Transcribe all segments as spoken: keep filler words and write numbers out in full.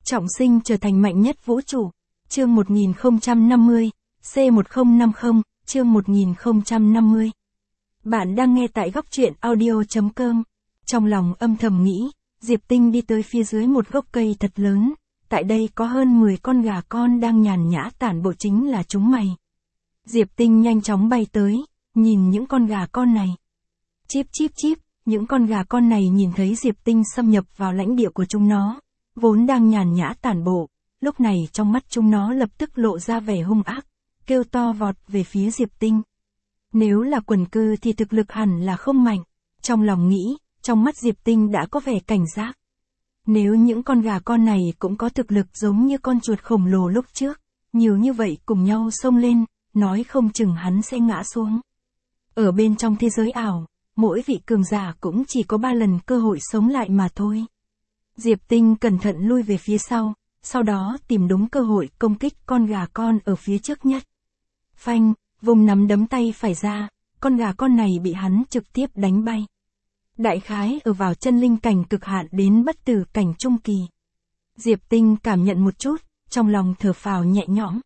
Trọng sinh trở thành mạnh nhất vũ trụ. Chương một nghìn không trăm năm mươi, C một không năm không, chương một nghìn không trăm năm mươi. Bạn đang nghe tại góc truyện audio chấm com. Trong lòng âm thầm nghĩ, Diệp Tinh đi tới phía dưới một gốc cây thật lớn. Tại đây có hơn mười con gà con đang nhàn nhã tản bộ, chính là chúng mày. Diệp Tinh nhanh chóng bay tới, nhìn những con gà con này. Chíp chíp chíp, những con gà con này nhìn thấy Diệp Tinh xâm nhập vào lãnh địa của chúng nó, vốn đang nhàn nhã tản bộ, lúc này trong mắt chúng nó lập tức lộ ra vẻ hung ác, kêu to vọt về phía Diệp Tinh. Nếu là quần cư thì thực lực hẳn là không mạnh, trong lòng nghĩ, trong mắt Diệp Tinh đã có vẻ cảnh giác. Nếu những con gà con này cũng có thực lực giống như con chuột khổng lồ lúc trước, nhiều như vậy cùng nhau xông lên, nói không chừng hắn sẽ ngã xuống. Ở bên trong thế giới ảo, mỗi vị cường giả cũng chỉ có ba lần cơ hội sống lại mà thôi. Diệp Tinh cẩn thận lui về phía sau, sau đó tìm đúng cơ hội công kích con gà con ở phía trước nhất. Phanh, vùng nắm đấm tay phải ra, con gà con này bị hắn trực tiếp đánh bay. Đại khái ở vào chân linh cảnh cực hạn đến bất tử cảnh trung kỳ. Diệp Tinh cảm nhận một chút, trong lòng thở phào nhẹ nhõm.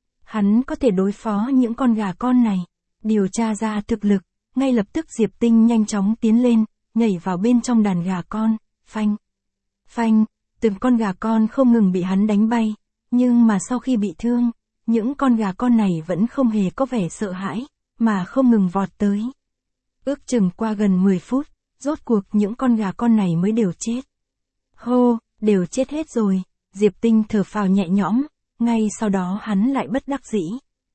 Hắn có thể đối phó những con gà con này, điều tra ra thực lực, ngay lập tức Diệp Tinh nhanh chóng tiến lên, nhảy vào bên trong đàn gà con, phanh. Phanh, từng con gà con không ngừng bị hắn đánh bay, nhưng mà sau khi bị thương, những con gà con này vẫn không hề có vẻ sợ hãi, mà không ngừng vọt tới. Ước chừng qua gần mười phút, rốt cuộc những con gà con này mới đều chết. Hô, đều chết hết rồi, Diệp Tinh thở phào nhẹ nhõm, ngay sau đó hắn lại bất đắc dĩ.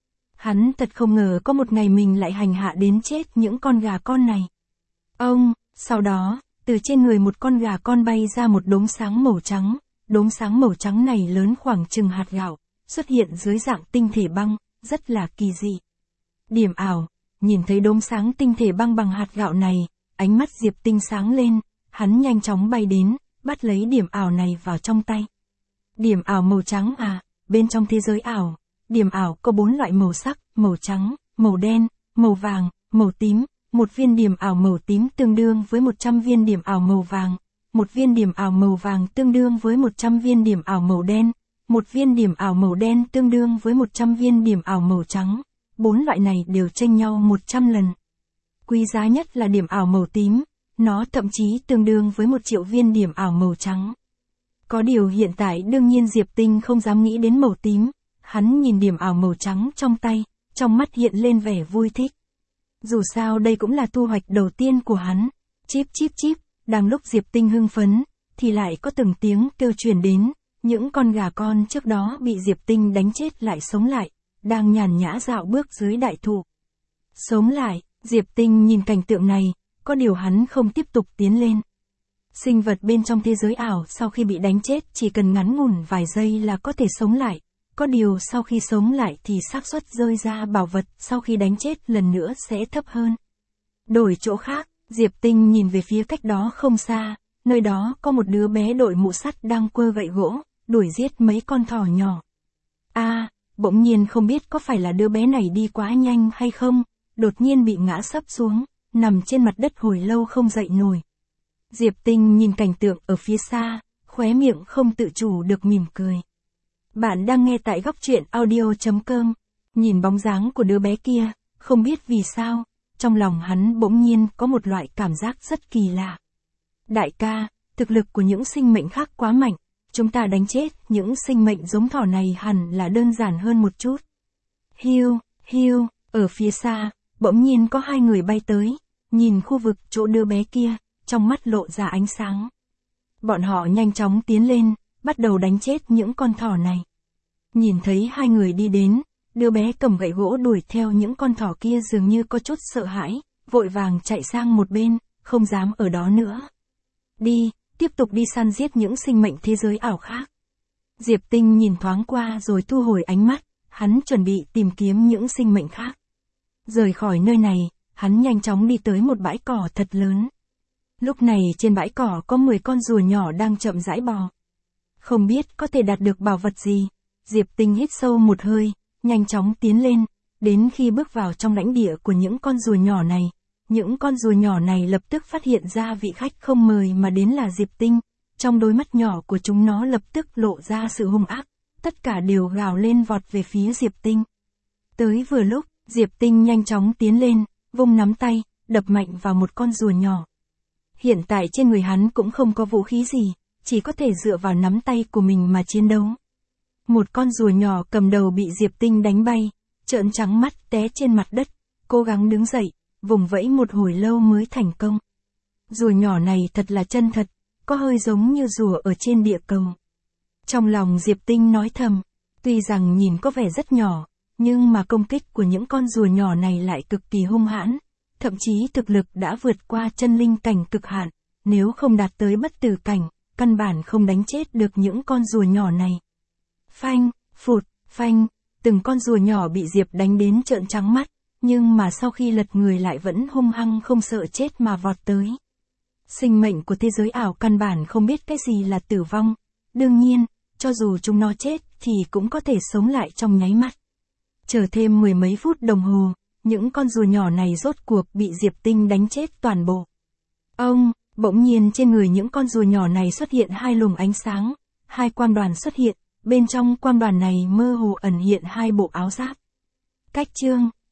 Hắn thật không ngờ có một ngày mình lại hành hạ đến chết những con gà con này. Ông, sau đó, từ trên người một con gà con bay ra một đốm sáng màu trắng, đốm sáng màu trắng này lớn khoảng chừng hạt gạo, xuất hiện dưới dạng tinh thể băng, rất là kỳ dị. Điểm ảo, nhìn thấy đốm sáng tinh thể băng bằng hạt gạo này, ánh mắt Diệp Tinh sáng lên, hắn nhanh chóng bay đến, bắt lấy điểm ảo này vào trong tay. Điểm ảo màu trắng à, bên trong thế giới ảo, điểm ảo có bốn loại màu sắc, màu trắng, màu đen, màu vàng, màu tím. Một viên điểm ảo màu tím tương đương với một trăm viên điểm ảo màu vàng, một viên điểm ảo màu vàng tương đương với một trăm viên điểm ảo màu đen, một viên điểm ảo màu đen tương đương với một trăm viên điểm ảo màu trắng. Bốn loại này đều chênh nhau một trăm lần. Quý giá nhất là điểm ảo màu tím, nó thậm chí tương đương với một triệu viên điểm ảo màu trắng. Có điều hiện tại đương nhiên Diệp Tinh không dám nghĩ đến màu tím, hắn nhìn điểm ảo màu trắng trong tay, trong mắt hiện lên vẻ vui thích. Dù sao đây cũng là thu hoạch đầu tiên của hắn. Chíp chíp chíp, đang lúc Diệp Tinh hưng phấn, thì lại có từng tiếng kêu truyền đến, những con gà con trước đó bị Diệp Tinh đánh chết lại sống lại, đang nhàn nhã dạo bước dưới đại thụ. Sống lại, Diệp Tinh nhìn cảnh tượng này, có điều hắn không tiếp tục tiến lên. Sinh vật bên trong thế giới ảo sau khi bị đánh chết chỉ cần ngắn ngủn vài giây là có thể sống lại. Có điều sau khi sống lại thì xác suất rơi ra bảo vật sau khi đánh chết lần nữa sẽ thấp hơn. Đổi chỗ khác, Diệp Tinh nhìn về phía cách đó không xa, nơi đó có một đứa bé đội mũ sắt đang quơ gậy gỗ, đuổi giết mấy con thỏ nhỏ. A, à, bỗng nhiên không biết có phải là đứa bé này đi quá nhanh hay không, đột nhiên bị ngã sấp xuống, nằm trên mặt đất hồi lâu không dậy nổi. Diệp Tinh nhìn cảnh tượng ở phía xa, khóe miệng không tự chủ được mỉm cười. Bạn đang nghe tại góc truyện audio chấm com, nhìn bóng dáng của đứa bé kia, không biết vì sao, trong lòng hắn bỗng nhiên có một loại cảm giác rất kỳ lạ. Đại ca, thực lực của những sinh mệnh khác quá mạnh, chúng ta đánh chết những sinh mệnh giống thỏ này hẳn là đơn giản hơn một chút. Hiu, hiu, ở phía xa, bỗng nhiên có hai người bay tới, nhìn khu vực chỗ đứa bé kia, trong mắt lộ ra ánh sáng. Bọn họ nhanh chóng tiến lên, bắt đầu đánh chết những con thỏ này. Nhìn thấy hai người đi đến, đứa bé cầm gậy gỗ đuổi theo những con thỏ kia dường như có chút sợ hãi, vội vàng chạy sang một bên, không dám ở đó nữa. Đi, tiếp tục đi săn giết những sinh mệnh thế giới ảo khác. Diệp Tinh nhìn thoáng qua rồi thu hồi ánh mắt, hắn chuẩn bị tìm kiếm những sinh mệnh khác. Rời khỏi nơi này, hắn nhanh chóng đi tới một bãi cỏ thật lớn. Lúc này trên bãi cỏ có mười con rùa nhỏ đang chậm rãi bò. Không biết có thể đạt được bảo vật gì, Diệp Tinh hít sâu một hơi, nhanh chóng tiến lên, đến khi bước vào trong lãnh địa của những con rùa nhỏ này, những con rùa nhỏ này lập tức phát hiện ra vị khách không mời mà đến là Diệp Tinh, trong đôi mắt nhỏ của chúng nó lập tức lộ ra sự hung ác, tất cả đều gào lên vọt về phía Diệp Tinh. Tới vừa lúc, Diệp Tinh nhanh chóng tiến lên, vung nắm tay, đập mạnh vào một con rùa nhỏ. Hiện tại trên người hắn cũng không có vũ khí gì, chỉ có thể dựa vào nắm tay của mình mà chiến đấu. Một con rùa nhỏ cầm đầu bị Diệp Tinh đánh bay, trợn trắng mắt té trên mặt đất, cố gắng đứng dậy, vùng vẫy một hồi lâu mới thành công. Rùa nhỏ này thật là chân thật, có hơi giống như rùa ở trên địa cầu. Trong lòng Diệp Tinh nói thầm, tuy rằng nhìn có vẻ rất nhỏ, nhưng mà công kích của những con rùa nhỏ này lại cực kỳ hung hãn, thậm chí thực lực đã vượt qua chân linh cảnh cực hạn, nếu không đạt tới bất tử cảnh, căn bản không đánh chết được những con rùa nhỏ này. Phanh, phụt, phanh, từng con rùa nhỏ bị Diệp đánh đến trợn trắng mắt, nhưng mà sau khi lật người lại vẫn hung hăng không sợ chết mà vọt tới. Sinh mệnh của thế giới ảo căn bản không biết cái gì là tử vong, đương nhiên, cho dù chúng nó chết thì cũng có thể sống lại trong nháy mắt. Chờ thêm mười mấy phút đồng hồ, những con rùa nhỏ này rốt cuộc bị Diệp Tinh đánh chết toàn bộ. Ông, bỗng nhiên trên người những con rùa nhỏ này xuất hiện hai luồng ánh sáng, hai quang đoàn xuất hiện, bên trong quang đoàn này mơ hồ ẩn hiện hai bộ áo giáp. Cách chương